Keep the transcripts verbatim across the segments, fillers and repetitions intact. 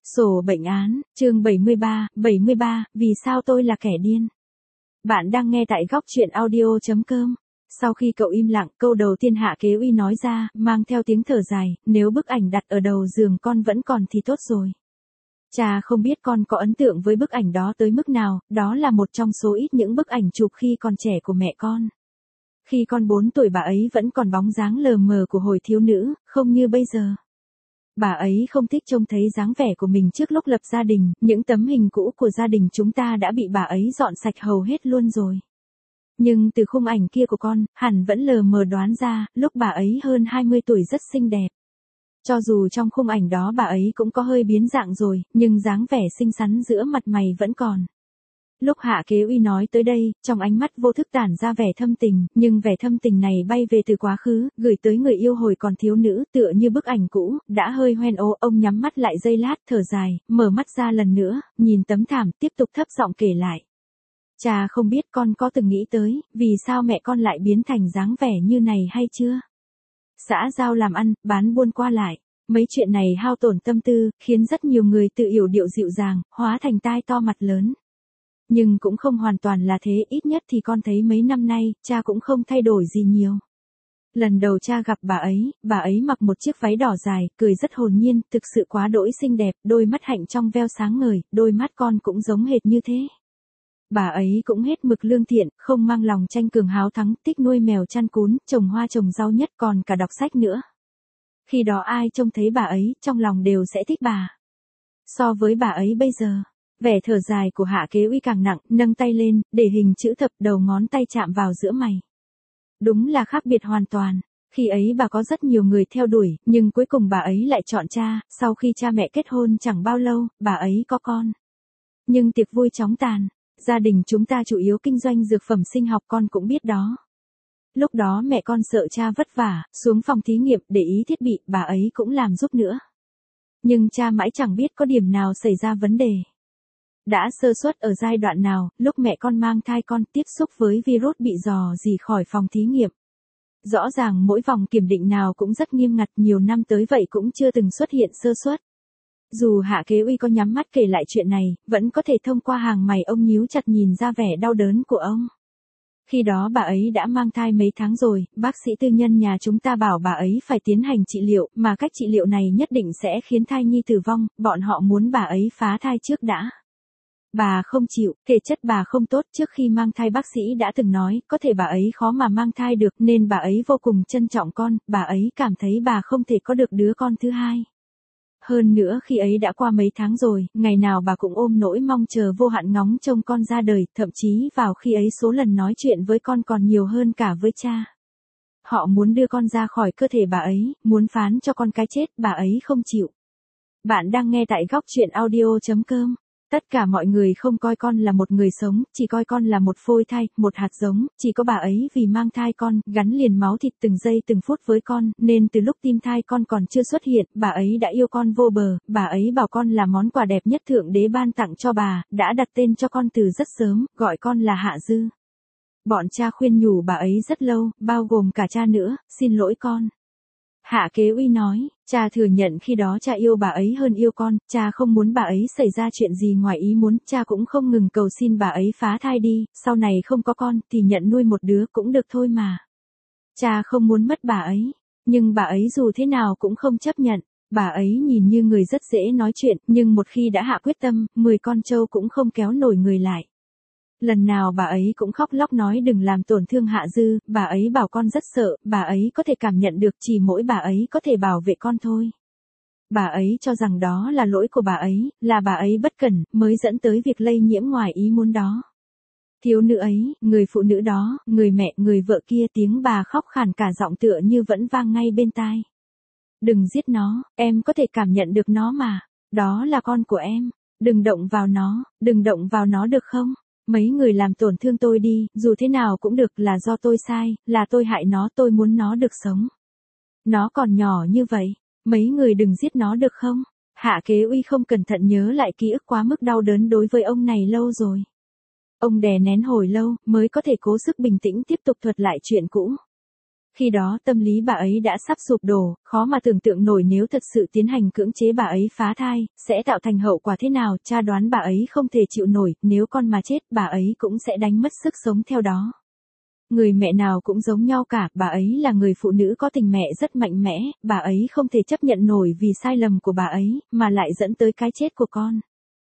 Sổ bệnh án, chương bảy mươi ba, bảy mươi ba, vì sao tôi là kẻ điên? Bạn đang nghe tại góc truyện audio chấm com. Sau khi cậu im lặng, câu đầu tiên Hạ Kế Uy nói ra, mang theo tiếng thở dài, nếu bức ảnh đặt ở đầu giường con vẫn còn thì tốt rồi. Cha không biết con có ấn tượng với bức ảnh đó tới mức nào, đó là một trong số ít những bức ảnh chụp khi còn trẻ của mẹ con. Khi con bốn tuổi bà ấy vẫn còn bóng dáng lờ mờ của hồi thiếu nữ, không như bây giờ. Bà ấy không thích trông thấy dáng vẻ của mình trước lúc lập gia đình, những tấm hình cũ của gia đình chúng ta đã bị bà ấy dọn sạch hầu hết luôn rồi. Nhưng từ khung ảnh kia của con, hẳn vẫn lờ mờ đoán ra, lúc bà ấy hơn hai mươi tuổi rất xinh đẹp. Cho dù trong khung ảnh đó bà ấy cũng có hơi biến dạng rồi, nhưng dáng vẻ xinh xắn giữa mặt mày vẫn còn. Lúc Hạ Kế Uy nói tới đây, trong ánh mắt vô thức tản ra vẻ thâm tình, nhưng vẻ thâm tình này bay về từ quá khứ, gửi tới người yêu hồi còn thiếu nữ, tựa như bức ảnh cũ, đã hơi hoen ố. Ông nhắm mắt lại giây lát, thở dài, mở mắt ra lần nữa, nhìn tấm thảm, tiếp tục thấp giọng kể lại. Cha không biết con có từng nghĩ tới, vì sao mẹ con lại biến thành dáng vẻ như này hay chưa? Xã giao làm ăn, bán buôn qua lại. Mấy chuyện này hao tổn tâm tư, khiến rất nhiều người tự yểu điệu dịu dàng, hóa thành tai to mặt lớn. Nhưng cũng không hoàn toàn là thế, ít nhất thì con thấy mấy năm nay, cha cũng không thay đổi gì nhiều. Lần đầu cha gặp bà ấy, bà ấy mặc một chiếc váy đỏ dài, cười rất hồn nhiên, thực sự quá đỗi xinh đẹp, đôi mắt hạnh trong veo sáng ngời, đôi mắt con cũng giống hệt như thế. Bà ấy cũng hết mực lương thiện, không mang lòng tranh cường háo thắng, thích nuôi mèo chăn cún, trồng hoa trồng rau nhất, còn cả đọc sách nữa. Khi đó ai trông thấy bà ấy, trong lòng đều sẽ thích bà. So với bà ấy bây giờ, vẻ thở dài của Hạ Kế Uy càng nặng, nâng tay lên, để hình chữ thập, đầu ngón tay chạm vào giữa mày. Đúng là khác biệt hoàn toàn. Khi ấy bà có rất nhiều người theo đuổi, nhưng cuối cùng bà ấy lại chọn cha, sau khi cha mẹ kết hôn chẳng bao lâu, bà ấy có con. Nhưng tiệc vui chóng tàn, gia đình chúng ta chủ yếu kinh doanh dược phẩm sinh học, con cũng biết đó. Lúc đó mẹ con sợ cha vất vả, xuống phòng thí nghiệm để ý thiết bị, bà ấy cũng làm giúp nữa. Nhưng cha mãi chẳng biết có điểm nào xảy ra vấn đề. Đã sơ suất ở giai đoạn nào, lúc mẹ con mang thai con tiếp xúc với virus bị dò dỉ khỏi phòng thí nghiệm. Rõ ràng mỗi vòng kiểm định nào cũng rất nghiêm ngặt, nhiều năm tới vậy cũng chưa từng xuất hiện sơ suất. Dù Hạ Kế Uy có nhắm mắt kể lại chuyện này, vẫn có thể thông qua hàng mày ông nhíu chặt nhìn ra vẻ đau đớn của ông. Khi đó bà ấy đã mang thai mấy tháng rồi, bác sĩ tư nhân nhà chúng ta bảo bà ấy phải tiến hành trị liệu, mà cách trị liệu này nhất định sẽ khiến thai nhi tử vong, bọn họ muốn bà ấy phá thai trước đã. Bà không chịu, thể chất bà không tốt, trước khi mang thai bác sĩ đã từng nói, có thể bà ấy khó mà mang thai được, nên bà ấy vô cùng trân trọng con, bà ấy cảm thấy bà không thể có được đứa con thứ hai. Hơn nữa khi ấy đã qua mấy tháng rồi, ngày nào bà cũng ôm nỗi mong chờ vô hạn ngóng trông con ra đời, thậm chí vào khi ấy số lần nói chuyện với con còn nhiều hơn cả với cha. Họ muốn đưa con ra khỏi cơ thể bà ấy, muốn phán cho con cái chết, bà ấy không chịu. Bạn đang nghe tại góc truyện audio chấm com. Tất cả mọi người không coi con là một người sống, chỉ coi con là một phôi thai, một hạt giống, chỉ có bà ấy vì mang thai con, gắn liền máu thịt từng giây từng phút với con, nên từ lúc tim thai con còn chưa xuất hiện, bà ấy đã yêu con vô bờ, bà ấy bảo con là món quà đẹp nhất Thượng Đế ban tặng cho bà, đã đặt tên cho con từ rất sớm, gọi con là Hạ Dư. Bọn cha khuyên nhủ bà ấy rất lâu, bao gồm cả cha nữa, xin lỗi con. Hạ Kế Uy nói, cha thừa nhận khi đó cha yêu bà ấy hơn yêu con, cha không muốn bà ấy xảy ra chuyện gì ngoài ý muốn, cha cũng không ngừng cầu xin bà ấy phá thai đi, sau này không có con, thì nhận nuôi một đứa cũng được thôi mà. Cha không muốn mất bà ấy, nhưng bà ấy dù thế nào cũng không chấp nhận, bà ấy nhìn như người rất dễ nói chuyện, nhưng một khi đã hạ quyết tâm, mười con trâu cũng không kéo nổi người lại. Lần nào bà ấy cũng khóc lóc nói đừng làm tổn thương Hạ Dư, bà ấy bảo con rất sợ, bà ấy có thể cảm nhận được chỉ mỗi bà ấy có thể bảo vệ con thôi. Bà ấy cho rằng đó là lỗi của bà ấy, là bà ấy bất cẩn, mới dẫn tới việc lây nhiễm ngoài ý muốn đó. Thiếu nữ ấy, người phụ nữ đó, người mẹ, người vợ kia, tiếng bà khóc khàn cả giọng tựa như vẫn vang ngay bên tai. Đừng giết nó, em có thể cảm nhận được nó mà, đó là con của em, đừng động vào nó, đừng động vào nó được không? Mấy người làm tổn thương tôi đi, dù thế nào cũng được, là do tôi sai, là tôi hại nó, tôi muốn nó được sống. Nó còn nhỏ như vậy, mấy người đừng giết nó được không? Hạ Kế Uy không cẩn thận nhớ lại ký ức quá mức đau đớn đối với ông này lâu rồi. Ông đè nén hồi lâu, mới có thể cố sức bình tĩnh tiếp tục thuật lại chuyện cũ. Khi đó tâm lý bà ấy đã sắp sụp đổ, khó mà tưởng tượng nổi nếu thật sự tiến hành cưỡng chế bà ấy phá thai, sẽ tạo thành hậu quả thế nào. Cha đoán bà ấy không thể chịu nổi, nếu con mà chết bà ấy cũng sẽ đánh mất sức sống theo đó. Người mẹ nào cũng giống nhau cả, bà ấy là người phụ nữ có tình mẹ rất mạnh mẽ, bà ấy không thể chấp nhận nổi vì sai lầm của bà ấy, mà lại dẫn tới cái chết của con.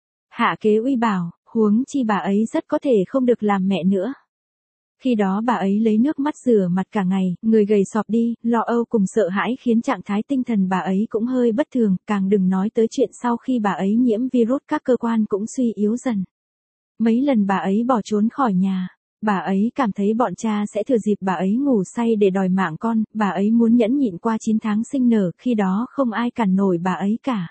Hạ Kế Uy bảo, huống chi bà ấy rất có thể không được làm mẹ nữa. Khi đó bà ấy lấy nước mắt rửa mặt cả ngày, người gầy sọp đi, lo âu cùng sợ hãi khiến trạng thái tinh thần bà ấy cũng hơi bất thường, càng đừng nói tới chuyện sau khi bà ấy nhiễm virus các cơ quan cũng suy yếu dần. Mấy lần bà ấy bỏ trốn khỏi nhà. Bà ấy cảm thấy bọn cha sẽ thừa dịp bà ấy ngủ say để đòi mạng con, bà ấy muốn nhẫn nhịn qua chín tháng sinh nở, khi đó không ai cản nổi bà ấy cả.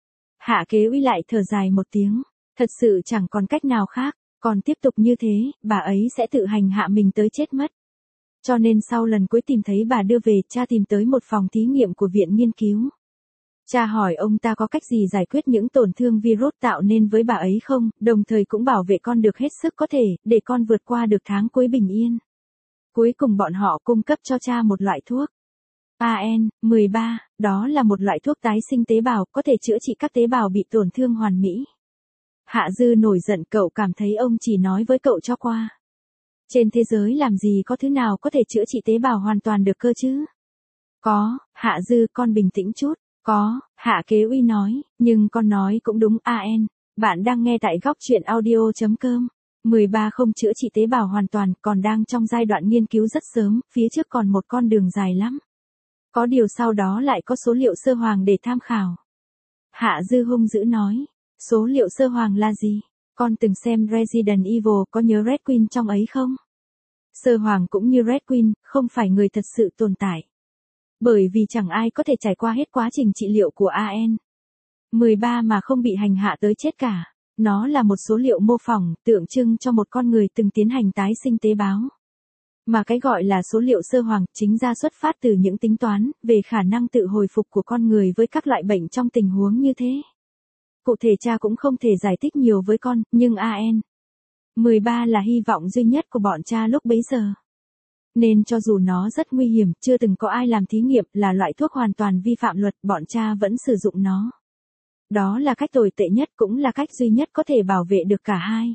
Hạ Kế Uy lại thở dài một tiếng, thật sự chẳng còn cách nào khác, còn tiếp tục như thế, bà ấy sẽ tự hành hạ mình tới chết mất. Cho nên sau lần cuối tìm thấy bà đưa về, cha tìm tới một phòng thí nghiệm của viện nghiên cứu. Cha hỏi ông ta có cách gì giải quyết những tổn thương virus tạo nên với bà ấy không, đồng thời cũng bảo vệ con được hết sức có thể, để con vượt qua được tháng cuối bình yên. Cuối cùng bọn họ cung cấp cho cha một loại thuốc. A N mười ba, đó là một loại thuốc tái sinh tế bào, có thể chữa trị các tế bào bị tổn thương hoàn mỹ. Hạ Dư nổi giận, cậu cảm thấy ông chỉ nói với cậu cho qua. Trên thế giới làm gì có thứ nào có thể chữa trị tế bào hoàn toàn được cơ chứ? Có, Hạ Dư, con bình tĩnh chút. Có, Hạ Kế Uy nói, nhưng con nói cũng đúng. A N, bạn đang nghe tại góc truyện audio.com. mười ba không chữa trị tế bào hoàn toàn, còn đang trong giai đoạn nghiên cứu rất sớm, phía trước còn một con đường dài lắm. Có điều sau đó lại có số liệu sơ hoàng để tham khảo. Hạ Dư hung dữ nói, số liệu sơ hoàng là gì? Con từng xem Resident Evil, có nhớ Red Queen trong ấy không? Sơ hoàng cũng như Red Queen, không phải người thật sự tồn tại. Bởi vì chẳng ai có thể trải qua hết quá trình trị liệu của A N mười ba mà không bị hành hạ tới chết cả. Nó là một số liệu mô phỏng, tượng trưng cho một con người từng tiến hành tái sinh tế bào. Mà cái gọi là số liệu sơ hoàng, chính ra xuất phát từ những tính toán về khả năng tự hồi phục của con người với các loại bệnh trong tình huống như thế. Cụ thể cha cũng không thể giải thích nhiều với con, nhưng A N mười ba là hy vọng duy nhất của bọn cha lúc bấy giờ. Nên cho dù nó rất nguy hiểm, chưa từng có ai làm thí nghiệm, là loại thuốc hoàn toàn vi phạm luật, bọn cha vẫn sử dụng nó. Đó là cách tồi tệ nhất, cũng là cách duy nhất có thể bảo vệ được cả hai.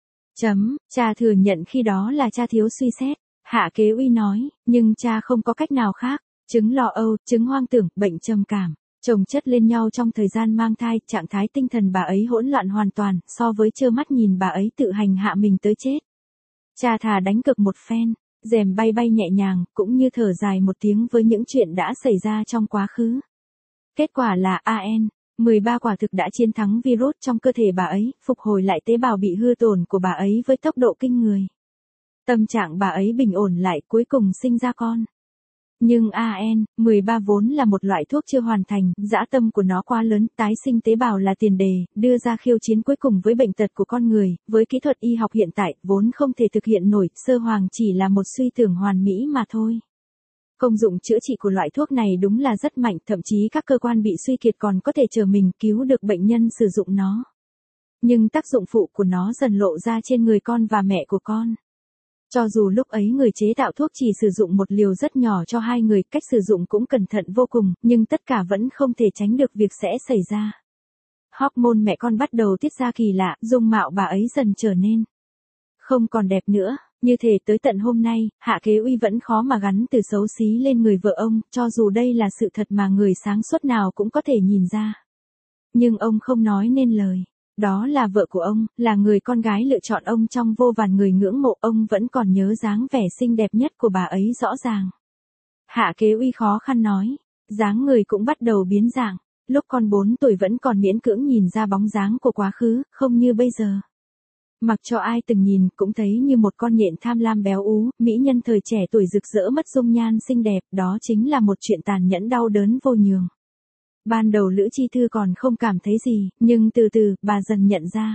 Chấm, cha thừa nhận khi đó là cha thiếu suy xét. Hạ Kế Uy nói, nhưng cha không có cách nào khác. Chứng lo âu, chứng hoang tưởng, bệnh trầm cảm, chồng chất lên nhau trong thời gian mang thai, trạng thái tinh thần bà ấy hỗn loạn hoàn toàn, so với trơ mắt nhìn bà ấy tự hành hạ mình tới chết. Cha thà đánh cực một phen. Rèm bay bay nhẹ nhàng, cũng như thở dài một tiếng với những chuyện đã xảy ra trong quá khứ. Kết quả là A N mười ba quả thực đã chiến thắng virus trong cơ thể bà ấy, phục hồi lại tế bào bị hư tổn của bà ấy với tốc độ kinh người. Tâm trạng bà ấy bình ổn lại, cuối cùng sinh ra con. Nhưng A N mười ba vốn là một loại thuốc chưa hoàn thành, dã tâm của nó quá lớn, tái sinh tế bào là tiền đề, đưa ra khiêu chiến cuối cùng với bệnh tật của con người, với kỹ thuật y học hiện tại, vốn không thể thực hiện nổi, sơ hoàng chỉ là một suy tưởng hoàn mỹ mà thôi. Công dụng chữa trị của loại thuốc này đúng là rất mạnh, thậm chí các cơ quan bị suy kiệt còn có thể chờ mình cứu được bệnh nhân sử dụng nó. Nhưng tác dụng phụ của nó dần lộ ra trên người con và mẹ của con. Cho dù lúc ấy người chế tạo thuốc chỉ sử dụng một liều rất nhỏ cho hai người, cách sử dụng cũng cẩn thận vô cùng, nhưng tất cả vẫn không thể tránh được việc sẽ xảy ra. Hormone mẹ con bắt đầu tiết ra kỳ lạ, dung mạo bà ấy dần trở nên không còn đẹp nữa. Như thể tới tận hôm nay, Hạ Kế Uy vẫn khó mà gắn từ xấu xí lên người vợ ông, cho dù đây là sự thật mà người sáng suốt nào cũng có thể nhìn ra. Nhưng ông không nói nên lời. Đó là vợ của ông, là người con gái lựa chọn ông trong vô vàn người ngưỡng mộ, ông vẫn còn nhớ dáng vẻ xinh đẹp nhất của bà ấy rõ ràng. Hạ Kế Uy khó khăn nói, dáng người cũng bắt đầu biến dạng, lúc con bốn tuổi vẫn còn miễn cưỡng nhìn ra bóng dáng của quá khứ, không như bây giờ. Mặc cho ai từng nhìn cũng thấy như một con nhện tham lam béo ú, mỹ nhân thời trẻ tuổi rực rỡ mất dung nhan xinh đẹp, đó chính là một chuyện tàn nhẫn đau đớn vô nhường. Ban đầu Lữ Chi Thư còn không cảm thấy gì, nhưng từ từ, bà dần nhận ra.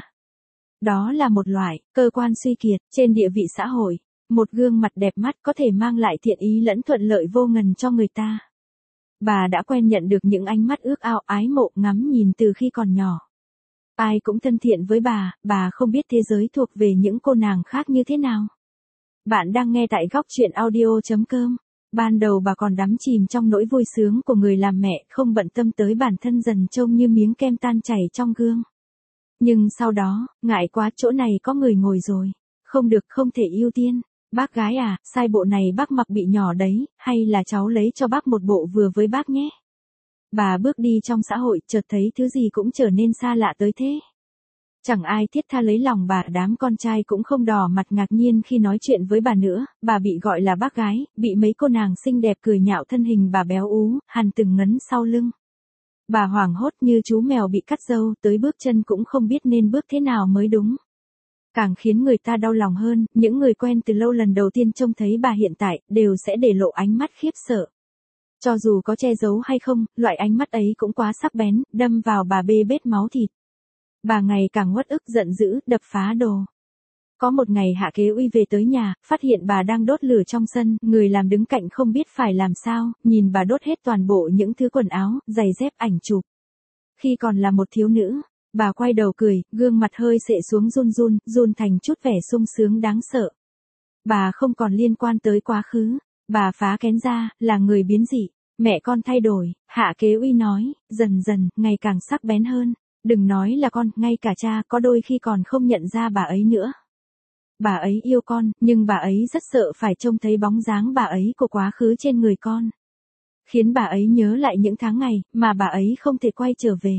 Đó là một loại, cơ quan suy kiệt, trên địa vị xã hội. Một gương mặt đẹp mắt có thể mang lại thiện ý lẫn thuận lợi vô ngần cho người ta. Bà đã quen nhận được những ánh mắt ước ao ái mộ ngắm nhìn từ khi còn nhỏ. Ai cũng thân thiện với bà, bà không biết thế giới thuộc về những cô nàng khác như thế nào. Bạn đang nghe tại góc truyện audio chấm com. Ban đầu bà còn đắm chìm trong nỗi vui sướng của người làm mẹ, không bận tâm tới bản thân dần trông như miếng kem tan chảy trong gương. Nhưng sau đó, ngại quá, chỗ này có người ngồi rồi. Không được, không thể ưu tiên. Bác gái à, sai bộ này bác mặc bị nhỏ đấy, hay là cháu lấy cho bác một bộ vừa với bác nhé. Bà bước đi trong xã hội, chợt thấy thứ gì cũng trở nên xa lạ tới thế. Chẳng ai thiết tha lấy lòng bà, đám con trai cũng không đỏ mặt ngạc nhiên khi nói chuyện với bà nữa, bà bị gọi là bác gái, bị mấy cô nàng xinh đẹp cười nhạo thân hình bà béo ú, hằn từng ngấn sau lưng. Bà hoảng hốt như chú mèo bị cắt râu, tới bước chân cũng không biết nên bước thế nào mới đúng. Càng khiến người ta đau lòng hơn, những người quen từ lâu lần đầu tiên trông thấy bà hiện tại, đều sẽ để lộ ánh mắt khiếp sợ. Cho dù có che giấu hay không, loại ánh mắt ấy cũng quá sắc bén, đâm vào bà bê bết máu thịt. Bà ngày càng uất ức giận dữ, đập phá đồ. Có một ngày Hạ Kế Uy về tới nhà, phát hiện bà đang đốt lửa trong sân, người làm đứng cạnh không biết phải làm sao, nhìn bà đốt hết toàn bộ những thứ quần áo, giày dép, ảnh chụp. Khi còn là một thiếu nữ, bà quay đầu cười, gương mặt hơi xệ xuống run run, run thành chút vẻ sung sướng đáng sợ. Bà không còn liên quan tới quá khứ, bà phá kén ra, là người biến dị, mẹ con thay đổi, Hạ Kế Uy nói, dần dần, ngày càng sắc bén hơn. Đừng nói là con, ngay cả cha có đôi khi còn không nhận ra bà ấy nữa. Bà ấy yêu con, nhưng bà ấy rất sợ phải trông thấy bóng dáng bà ấy của quá khứ trên người con. Khiến bà ấy nhớ lại những tháng ngày mà bà ấy không thể quay trở về.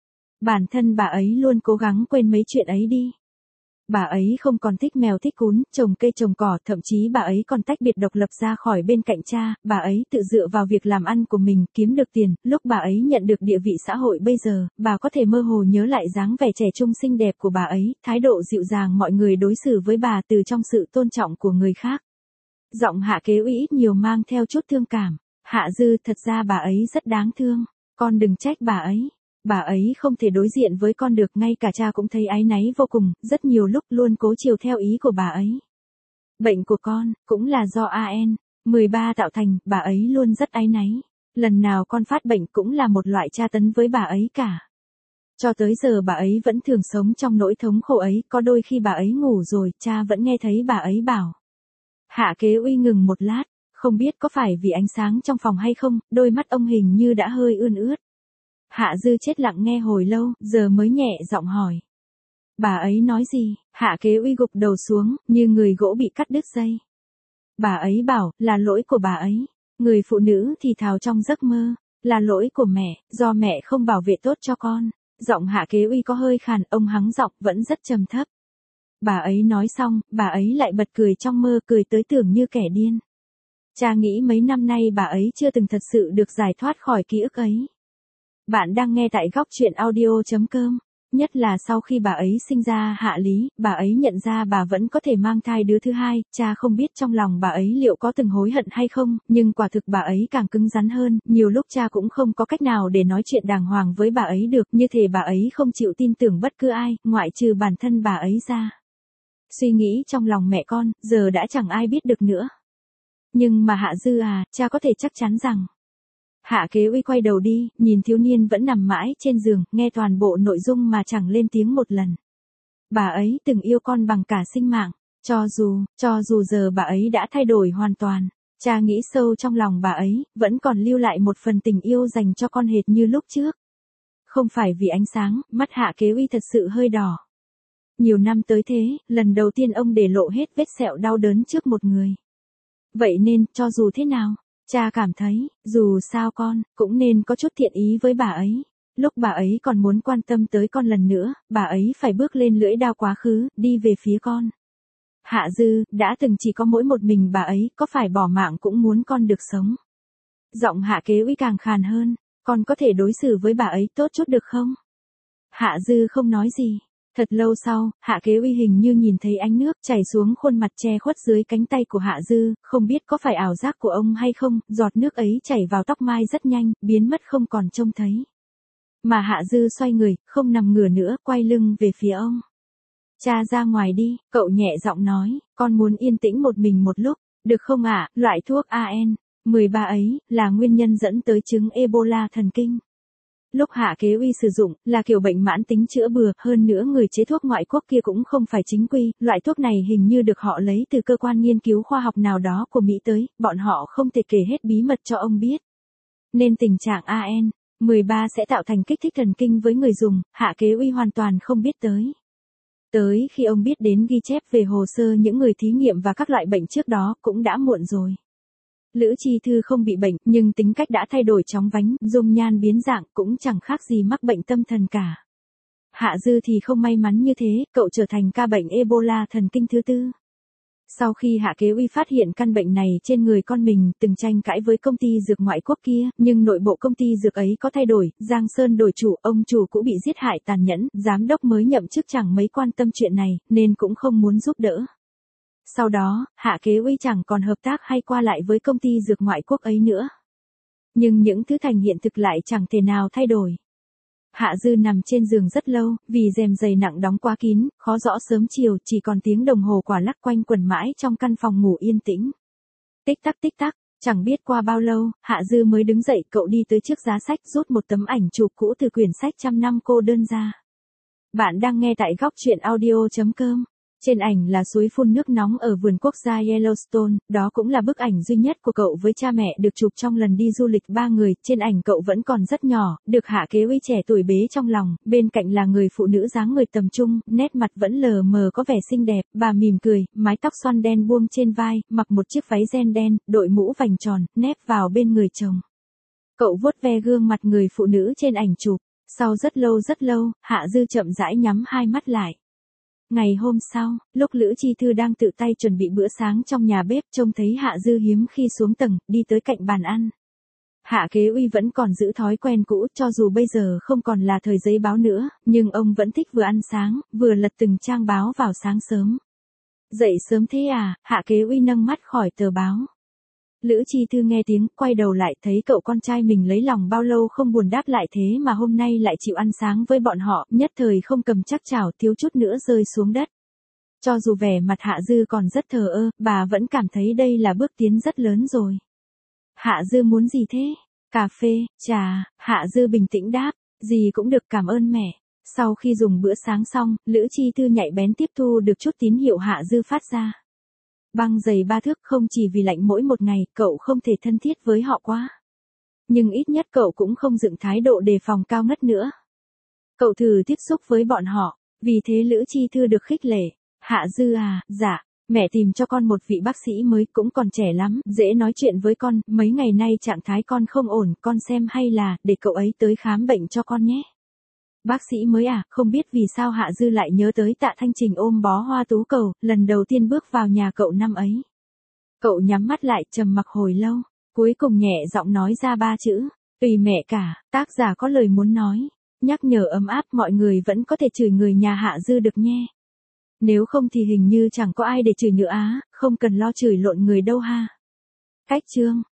Bản thân bà ấy luôn cố gắng quên mấy chuyện ấy đi. Bà ấy không còn thích mèo thích cún, trồng cây trồng cỏ, thậm chí bà ấy còn tách biệt độc lập ra khỏi bên cạnh cha, bà ấy tự dựa vào việc làm ăn của mình, kiếm được tiền, lúc bà ấy nhận được địa vị xã hội bây giờ, bà có thể mơ hồ nhớ lại dáng vẻ trẻ trung xinh đẹp của bà ấy, thái độ dịu dàng mọi người đối xử với bà từ trong sự tôn trọng của người khác. Giọng Hạ Kế Uy ít nhiều mang theo chút thương cảm. Hạ Dư, thật ra bà ấy rất đáng thương, con đừng trách bà ấy. Bà ấy không thể đối diện với con được, ngay cả cha cũng thấy áy náy vô cùng, rất nhiều lúc luôn cố chiều theo ý của bà ấy. Bệnh của con, cũng là do a en mười ba tạo thành, bà ấy luôn rất áy náy. Lần nào con phát bệnh cũng là một loại tra tấn với bà ấy cả. Cho tới giờ bà ấy vẫn thường sống trong nỗi thống khổ ấy, có đôi khi bà ấy ngủ rồi, cha vẫn nghe thấy bà ấy bảo. Hạ Kế Uy ngừng một lát, không biết có phải vì ánh sáng trong phòng hay không, đôi mắt ông hình như đã hơi ươn ướt. Hạ Dư chết lặng nghe hồi lâu, giờ mới nhẹ giọng hỏi. Bà ấy nói gì? Hạ Kế Uy gục đầu xuống, như người gỗ bị cắt đứt dây. Bà ấy bảo, là lỗi của bà ấy. Người phụ nữ thì thào trong giấc mơ, là lỗi của mẹ, do mẹ không bảo vệ tốt cho con. Giọng Hạ Kế Uy có hơi khàn, ông hắng giọng vẫn rất trầm thấp. Bà ấy nói xong, bà ấy lại bật cười trong mơ, cười tới tưởng như kẻ điên. Cha nghĩ mấy năm nay bà ấy chưa từng thật sự được giải thoát khỏi ký ức ấy. Bạn đang nghe tại góc truyện audio chấm com. Nhất là sau khi bà ấy sinh ra Hạ Lý, bà ấy nhận ra bà vẫn có thể mang thai đứa thứ hai, cha không biết trong lòng bà ấy liệu có từng hối hận hay không, nhưng quả thực bà ấy càng cứng rắn hơn, nhiều lúc cha cũng không có cách nào để nói chuyện đàng hoàng với bà ấy được, như thể bà ấy không chịu tin tưởng bất cứ ai, ngoại trừ bản thân bà ấy ra. Suy nghĩ trong lòng mẹ con, giờ đã chẳng ai biết được nữa. Nhưng mà Hạ Dư à, cha có thể chắc chắn rằng. Hạ Kế Uy quay đầu đi, nhìn thiếu niên vẫn nằm mãi trên giường, nghe toàn bộ nội dung mà chẳng lên tiếng một lần. Bà ấy từng yêu con bằng cả sinh mạng, cho dù, cho dù giờ bà ấy đã thay đổi hoàn toàn, cha nghĩ sâu trong lòng bà ấy, vẫn còn lưu lại một phần tình yêu dành cho con hệt như lúc trước. Không phải vì ánh sáng, mắt Hạ Kế Uy thật sự hơi đỏ. Nhiều năm tới thế, lần đầu tiên ông để lộ hết vết sẹo đau đớn trước một người. Vậy nên, cho dù thế nào, cha cảm thấy, dù sao con, cũng nên có chút thiện ý với bà ấy. Lúc bà ấy còn muốn quan tâm tới con lần nữa, bà ấy phải bước lên lưỡi đao quá khứ, đi về phía con. Hạ Dư, đã từng chỉ có mỗi một mình bà ấy, có phải bỏ mạng cũng muốn con được sống. Giọng Hạ Kế Uy càng khàn hơn, con có thể đối xử với bà ấy tốt chút được không? Hạ Dư không nói gì. Thật lâu sau, Hạ Kế Uy hình như nhìn thấy ánh nước chảy xuống khuôn mặt che khuất dưới cánh tay của Hạ Dư, không biết có phải ảo giác của ông hay không, giọt nước ấy chảy vào tóc mai rất nhanh, biến mất không còn trông thấy. Mà Hạ Dư xoay người, không nằm ngửa nữa, quay lưng về phía ông. Cha ra ngoài đi, cậu nhẹ giọng nói, con muốn yên tĩnh một mình một lúc, được không ạ? Loại thuốc a en mười ba ấy, là nguyên nhân dẫn tới chứng Ebola thần kinh. Lúc Hạ Kế Uy sử dụng, là kiểu bệnh mãn tính chữa bừa, hơn nữa người chế thuốc ngoại quốc kia cũng không phải chính quy, loại thuốc này hình như được họ lấy từ cơ quan nghiên cứu khoa học nào đó của Mỹ tới, bọn họ không thể kể hết bí mật cho ông biết. Nên tình trạng A N mười ba sẽ tạo thành kích thích thần kinh với người dùng, Hạ Kế Uy hoàn toàn không biết tới. Tới khi ông biết đến ghi chép về hồ sơ những người thí nghiệm và các loại bệnh trước đó, cũng đã muộn rồi. Lữ Chi Thư không bị bệnh, nhưng tính cách đã thay đổi chóng vánh, dung nhan biến dạng, cũng chẳng khác gì mắc bệnh tâm thần cả. Hạ Dư thì không may mắn như thế, cậu trở thành ca bệnh Ebola thần kinh thứ tư. Sau khi Hạ Kế Uy phát hiện căn bệnh này trên người con mình, từng tranh cãi với công ty dược ngoại quốc kia, nhưng nội bộ công ty dược ấy có thay đổi, Giang Sơn đổi chủ, ông chủ cũ bị giết hại tàn nhẫn, giám đốc mới nhậm chức chẳng mấy quan tâm chuyện này, nên cũng không muốn giúp đỡ. Sau đó, Hạ Kế Uy chẳng còn hợp tác hay qua lại với công ty dược ngoại quốc ấy nữa. Nhưng những thứ thành hiện thực lại chẳng thể nào thay đổi. Hạ Dư nằm trên giường rất lâu, vì rèm giày nặng đóng quá kín, khó rõ sớm chiều, chỉ còn tiếng đồng hồ quả lắc quanh quẩn mãi trong căn phòng ngủ yên tĩnh. Tích tắc tích tắc, chẳng biết qua bao lâu, Hạ Dư mới đứng dậy, cậu đi tới trước giá sách rút một tấm ảnh chụp cũ từ quyển sách Trăm năm cô đơn ra. Bạn đang nghe tại góc truyện audio chấm com. Trên ảnh là suối phun nước nóng ở vườn quốc gia Yellowstone, đó cũng là bức ảnh duy nhất của cậu với cha mẹ được chụp trong lần đi du lịch ba người, trên ảnh cậu vẫn còn rất nhỏ, được Hạ Kế Uy trẻ tuổi bế trong lòng, bên cạnh là người phụ nữ dáng người tầm trung, nét mặt vẫn lờ mờ có vẻ xinh đẹp, bà mỉm cười, mái tóc xoăn đen buông trên vai, mặc một chiếc váy ren đen, đội mũ vành tròn, nép vào bên người chồng. Cậu vuốt ve gương mặt người phụ nữ trên ảnh chụp, sau rất lâu rất lâu, Hạ Dư chậm rãi nhắm hai mắt lại. Ngày hôm sau, lúc Lữ Chi Thư đang tự tay chuẩn bị bữa sáng trong nhà bếp, trông thấy Hạ Dư hiếm khi xuống tầng, đi tới cạnh bàn ăn. Hạ Kế Uy vẫn còn giữ thói quen cũ, cho dù bây giờ không còn là thời giấy báo nữa, nhưng ông vẫn thích vừa ăn sáng, vừa lật từng trang báo vào sáng sớm. Dậy sớm thế à? Hạ Kế Uy nâng mắt khỏi tờ báo. Lữ Chi Thư nghe tiếng, quay đầu lại, thấy cậu con trai mình lấy lòng bao lâu không buồn đáp lại thế mà hôm nay lại chịu ăn sáng với bọn họ, nhất thời không cầm chắc chảo, thiếu chút nữa rơi xuống đất. Cho dù vẻ mặt Hạ Dư còn rất thờ ơ, bà vẫn cảm thấy đây là bước tiến rất lớn rồi. Hạ Dư muốn gì thế? Cà phê, trà, Hạ Dư bình tĩnh đáp, gì cũng được, cảm ơn mẹ. Sau khi dùng bữa sáng xong, Lữ Chi Thư nhạy bén tiếp thu được chút tín hiệu Hạ Dư phát ra. Băng giày ba thước, không chỉ vì lạnh mỗi một ngày, cậu không thể thân thiết với họ quá. Nhưng ít nhất cậu cũng không dựng thái độ đề phòng cao ngất nữa. Cậu thử tiếp xúc với bọn họ, vì thế Lữ Chi Thư được khích lệ. Hạ Dư à, dạ, mẹ tìm cho con một vị bác sĩ mới, cũng còn trẻ lắm, dễ nói chuyện với con, mấy ngày nay trạng thái con không ổn, con xem hay là, để cậu ấy tới khám bệnh cho con nhé. Bác sĩ mới à, không biết vì sao Hạ Dư lại nhớ tới Tạ Thanh Trình ôm bó hoa tú cầu, lần đầu tiên bước vào nhà cậu năm ấy. Cậu nhắm mắt lại, trầm mặc hồi lâu, cuối cùng nhẹ giọng nói ra ba chữ, tùy mẹ cả. Tác giả có lời muốn nói, nhắc nhở ấm áp, mọi người vẫn có thể chửi người nhà Hạ Dư được nhé. Nếu không thì hình như chẳng có ai để chửi nữa á, không cần lo chửi lộn người đâu ha. Cách chương